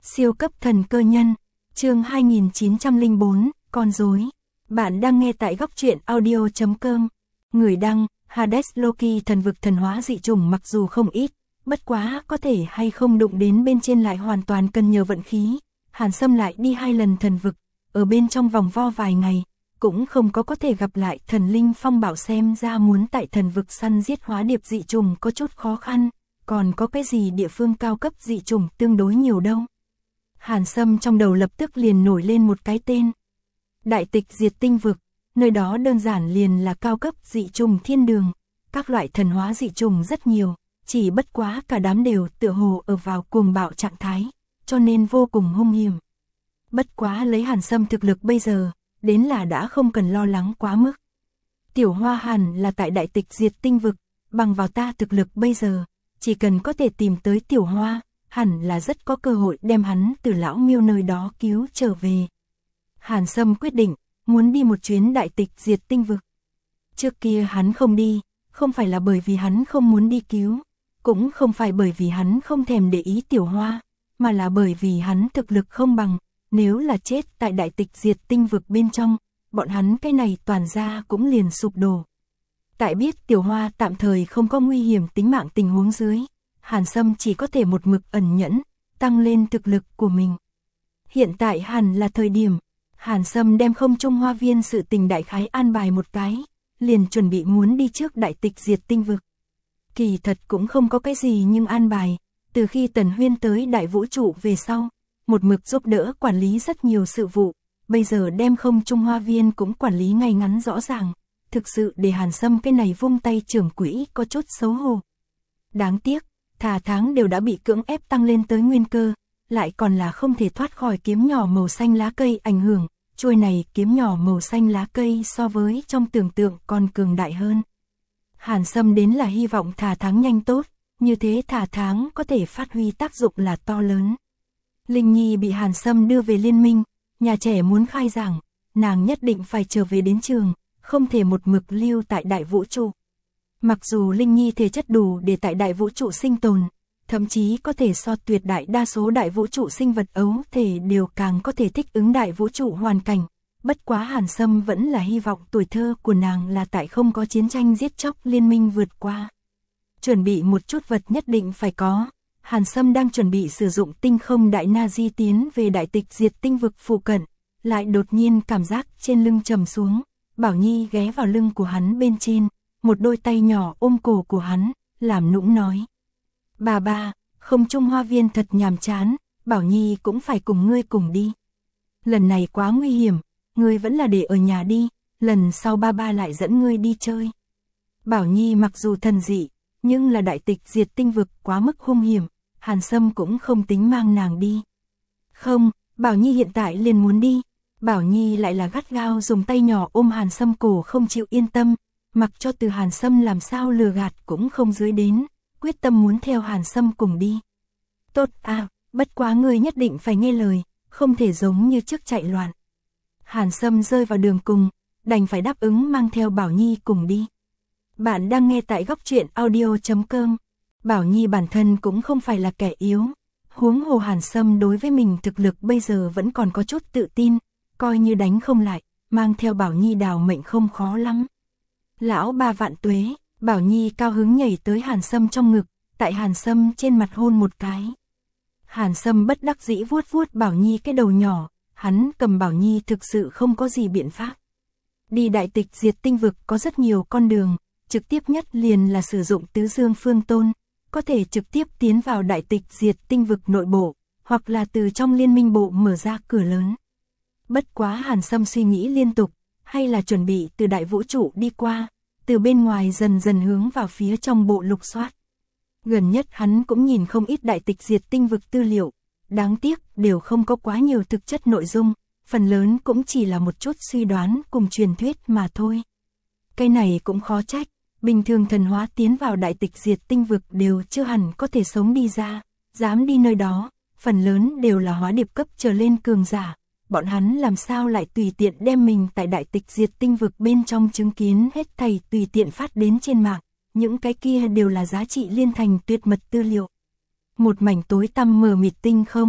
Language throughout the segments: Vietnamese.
Siêu cấp thần cơ nhân, chương 2904, con rối. Bạn đang nghe tại góc truyện audio.com. Người đăng, Hades Loki. Thần vực thần hóa dị chủng mặc dù không ít, bất quá có thể hay không đụng đến bên trên lại hoàn toàn cần nhờ vận khí. Hàn Sâm lại đi 2 lần thần vực, ở bên trong vòng vo vài ngày, cũng không có thể gặp lại thần linh phong bảo, xem ra muốn tại thần vực săn giết hóa điệp dị chủng có chút khó khăn, còn có cái gì địa phương cao cấp dị chủng tương đối nhiều đâu. Hàn Sâm trong đầu lập tức liền nổi lên một cái tên. Đại Tịch Diệt Tinh Vực, nơi đó đơn giản liền là cao cấp dị chủng thiên đường, các loại thần hóa dị chủng rất nhiều, chỉ bất quá cả đám đều tựa hồ ở vào cuồng bạo trạng thái, cho nên vô cùng hung hiểm. Bất quá lấy Hàn Sâm thực lực bây giờ, đến là đã không cần lo lắng quá mức. Tiểu Hoa hẳn là tại Đại Tịch Diệt Tinh Vực, bằng vào ta thực lực bây giờ, chỉ cần có thể tìm tới Tiểu Hoa, hẳn là rất có cơ hội đem hắn từ lão miêu nơi đó cứu trở về. Hàn Sâm quyết định, muốn đi một chuyến Đại Tịch Diệt Tinh Vực. Trước kia hắn không đi, không phải là bởi vì hắn không muốn đi cứu, cũng không phải bởi vì hắn không thèm để ý Tiểu Hoa, mà là bởi vì hắn thực lực không bằng, nếu là chết tại Đại Tịch Diệt Tinh Vực bên trong, bọn hắn cái này toàn ra cũng liền sụp đổ. Tại biết Tiểu Hoa tạm thời không có nguy hiểm tính mạng tình huống dưới, Hàn Sâm chỉ có thể một mực ẩn nhẫn, tăng lên thực lực của mình. Hiện tại hẳn là thời điểm, Hàn Sâm đem Không Trung Hoa Viên sự tình đại khái an bài một cái, liền chuẩn bị muốn đi trước Đại Tịch Diệt Tinh Vực. Kỳ thật cũng không có cái gì nhưng an bài, từ khi Tần Huyên tới Đại Vũ Trụ về sau, một mực giúp đỡ quản lý rất nhiều sự vụ, bây giờ đem Không Trung Hoa Viên cũng quản lý ngay ngắn rõ ràng, thực sự để Hàn Sâm cái này vung tay trưởng quỹ có chút xấu hổ. Đáng tiếc, thà tháng đều đã bị cưỡng ép tăng lên tới nguyên cơ, lại còn là không thể thoát khỏi kiếm nhỏ màu xanh lá cây ảnh hưởng, chuôi này kiếm nhỏ màu xanh lá cây so với trong tưởng tượng còn cường đại hơn. Hàn Sâm đến là hy vọng thà tháng nhanh tốt, như thế thà tháng có thể phát huy tác dụng là to lớn. Linh Nhi bị Hàn Sâm đưa về liên minh, nhà trẻ muốn khai giảng, nàng nhất định phải trở về đến trường, không thể một mực lưu tại Đại Vũ Trụ. Mặc dù Linh Nhi thể chất đủ để tại Đại Vũ Trụ sinh tồn, thậm chí có thể so tuyệt đại đa số Đại Vũ Trụ sinh vật ấu thể đều càng có thể thích ứng Đại Vũ Trụ hoàn cảnh, bất quá Hàn Sâm vẫn là hy vọng tuổi thơ của nàng là tại không có chiến tranh giết chóc liên minh vượt qua. Chuẩn bị một chút vật nhất định phải có, Hàn Sâm đang chuẩn bị sử dụng tinh không đại na di tiến về Đại Tịch Diệt Tinh Vực phụ cận, lại đột nhiên cảm giác trên lưng trầm xuống, Bảo Nhi ghé vào lưng của hắn bên trên, một đôi tay nhỏ ôm cổ của hắn, làm nũng nói. Bà, Không Trung Hoa Viên thật nhàm chán, Bảo Nhi cũng phải cùng ngươi cùng đi. Lần này quá nguy hiểm, ngươi vẫn là để ở nhà đi, lần sau ba lại dẫn ngươi đi chơi. Bảo Nhi mặc dù thần dị, nhưng là Đại Tịch Diệt Tinh Vực quá mức hung hiểm, Hàn Sâm cũng không tính mang nàng đi. Không, Bảo Nhi hiện tại liền muốn đi. Bảo Nhi lại là gắt gao dùng tay nhỏ ôm Hàn Sâm cổ không chịu yên tâm, mặc cho từ Hàn Sâm làm sao lừa gạt cũng không dưới đến, quyết tâm muốn theo Hàn Sâm cùng đi. Tốt à, bất quá ngươi nhất định phải nghe lời, không thể giống như trước chạy loạn. Hàn Sâm rơi vào đường cùng, đành phải đáp ứng mang theo Bảo Nhi cùng đi. Bạn đang nghe tại góc truyện audio.com. Bảo Nhi bản thân cũng không phải là kẻ yếu, huống hồ Hàn Sâm đối với mình thực lực bây giờ vẫn còn có chút tự tin, coi như đánh không lại, mang theo Bảo Nhi đào mệnh không khó lắm. Lão ba vạn tuế, Bảo Nhi cao hứng nhảy tới Hàn Sâm trong ngực, tại Hàn Sâm trên mặt hôn một cái. Hàn Sâm bất đắc dĩ vuốt vuốt Bảo Nhi cái đầu nhỏ, hắn cầm Bảo Nhi thực sự không có gì biện pháp. Đi Đại Tịch Diệt Tinh Vực có rất nhiều con đường, trực tiếp nhất liền là sử dụng Tứ Dương Phương Tôn, có thể trực tiếp tiến vào Đại Tịch Diệt Tinh Vực nội bộ, hoặc là từ trong liên minh bộ mở ra cửa lớn. Bất quá Hàn Sâm suy nghĩ liên tục, hay là chuẩn bị từ Đại Vũ Trụ đi qua, từ bên ngoài dần dần hướng vào phía trong bộ lục soát. Gần nhất hắn cũng nhìn không ít Đại Tịch Diệt Tinh Vực tư liệu, đáng tiếc đều không có quá nhiều thực chất nội dung, phần lớn cũng chỉ là một chút suy đoán cùng truyền thuyết mà thôi. Cái này cũng khó trách, bình thường thần hóa tiến vào Đại Tịch Diệt Tinh Vực đều chưa hẳn có thể sống đi ra, dám đi nơi đó, phần lớn đều là hóa điệp cấp trở lên cường giả. Bọn hắn làm sao lại tùy tiện đem mình tại Đại Tịch Diệt Tinh Vực bên trong chứng kiến hết thảy tùy tiện phát đến trên mạng, những cái kia đều là giá trị liên thành tuyệt mật tư liệu. Một mảnh tối tăm mờ mịt tinh không,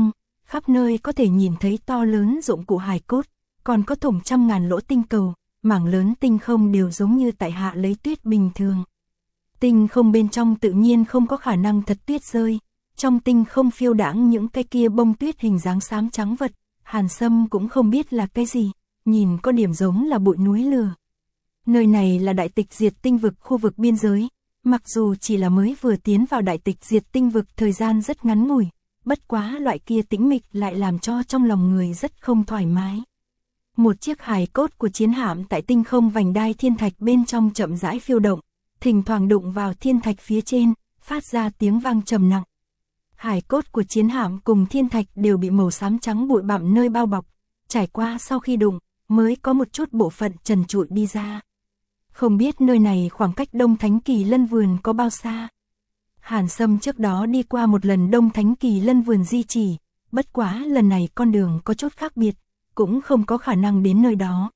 khắp nơi có thể nhìn thấy to lớn dụng cụ hài cốt, còn có thủng trăm ngàn lỗ tinh cầu, mảng lớn tinh không đều giống như tại hạ lấy tuyết bình thường. Tinh không bên trong tự nhiên không có khả năng thật tuyết rơi, trong tinh không phiêu đãng những cái kia bông tuyết hình dáng xám trắng vật, Hàn Sâm cũng không biết là cái gì, nhìn có điểm giống là bụi núi lửa. Nơi này là đại tịch diệt tinh vực khu vực biên giới, mặc dù chỉ là mới vừa tiến vào đại tịch diệt tinh vực thời gian rất ngắn ngủi, bất quá loại kia tĩnh mịch lại làm cho trong lòng người rất không thoải mái. Một chiếc hài cốt của chiến hạm tại tinh không vành đai thiên thạch bên trong chậm rãi phiêu động, thỉnh thoảng đụng vào thiên thạch phía trên, phát ra tiếng vang trầm nặng. Hài cốt của chiến hạm cùng thiên thạch đều bị màu xám trắng bụi bặm nơi bao bọc, trải qua sau khi đụng, mới có một chút bộ phận trần trụi đi ra. Không biết nơi này khoảng cách Đông Thánh Kỳ Lân Vườn có bao xa. Hàn Sâm trước đó đi qua một lần Đông Thánh Kỳ Lân Vườn di chỉ, bất quá lần này con đường có chút khác biệt, cũng không có khả năng đến nơi đó.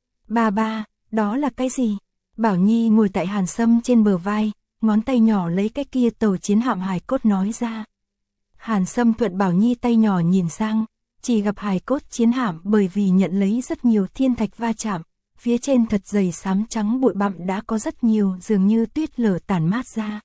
Ba, đó là cái gì? Bảo Nhi ngồi tại Hàn Sâm trên bờ vai, ngón tay nhỏ lấy cái kia tàu chiến hạm hài cốt nói ra. Hàn Sâm thuận Bảo Nhi tay nhỏ nhìn sang, chỉ gặp hài cốt chiến hạm bởi vì nhận lấy rất nhiều thiên thạch va chạm, phía trên thật dày xám trắng bụi bặm đã có rất nhiều dường như tuyết lở tản mát ra.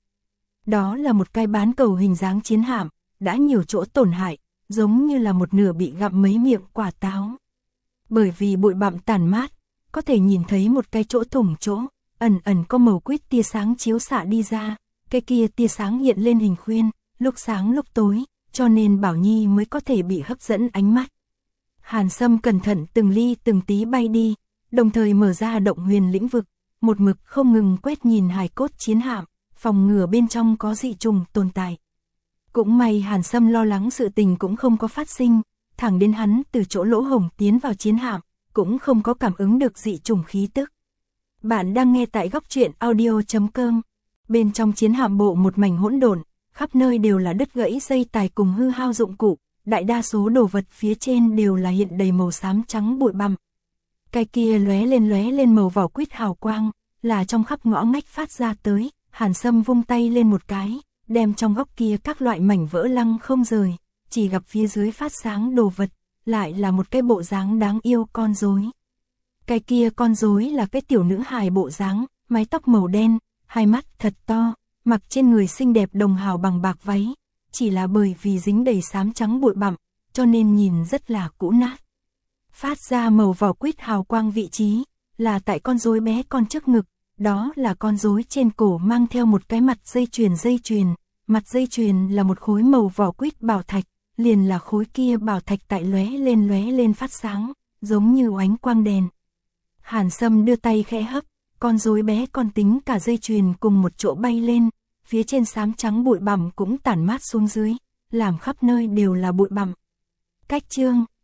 Đó là một cái bán cầu hình dáng chiến hạm, đã nhiều chỗ tổn hại, giống như là một nửa bị gặm mấy miệng quả táo. Bởi vì bụi bặm tản mát, có thể nhìn thấy một cái chỗ thủng chỗ, ẩn ẩn có màu quýt tia sáng chiếu xạ đi ra, cái kia tia sáng hiện lên hình khuyên, lúc sáng lúc tối, cho nên Bảo Nhi mới có thể bị hấp dẫn ánh mắt. Hàn Sâm cẩn thận từng ly từng tí bay đi, đồng thời mở ra động huyền lĩnh vực, một mực không ngừng quét nhìn hài cốt chiến hạm, phòng ngừa bên trong có dị trùng tồn tại. Cũng may Hàn Sâm lo lắng sự tình cũng không có phát sinh, thẳng đến hắn từ chỗ lỗ hổng tiến vào chiến hạm, cũng không có cảm ứng được dị trùng khí tức. Bạn đang nghe tại góc truyện audio.com. Bên trong chiến hạm bộ một mảnh hỗn độn, khắp nơi đều là đứt gãy dây tài cùng hư hao dụng cụ, đại đa số đồ vật phía trên đều là hiện đầy màu xám trắng bụi bặm. Cái kia lóe lên màu vỏ quýt hào quang, là trong khắp ngõ ngách phát ra tới, Hàn Sâm vung tay lên một cái, đem trong góc kia các loại mảnh vỡ lăng không rời, chỉ gặp phía dưới phát sáng đồ vật, lại là một cái bộ dáng đáng yêu con rối. Cái kia con rối là cái tiểu nữ hài bộ dáng, mái tóc màu đen, hai mắt thật to, mặc trên người xinh đẹp đồng hào bằng bạc váy, chỉ là bởi vì dính đầy xám trắng bụi bặm, cho nên nhìn rất là cũ nát. Phát ra màu vỏ quýt hào quang vị trí, là tại con rối bé con trước ngực, đó là con rối trên cổ mang theo một cái mặt dây chuyền, mặt dây chuyền là một khối màu vỏ quýt bảo thạch, liền là khối kia bảo thạch tại lóe lên phát sáng, giống như oánh quang đèn. Hàn Sâm đưa tay khẽ hấp, con rối bé con tính cả dây chuyền cùng một chỗ bay lên, phía trên xám trắng bụi bặm cũng tản mát xuống dưới, làm khắp nơi đều là bụi bặm. Cách chương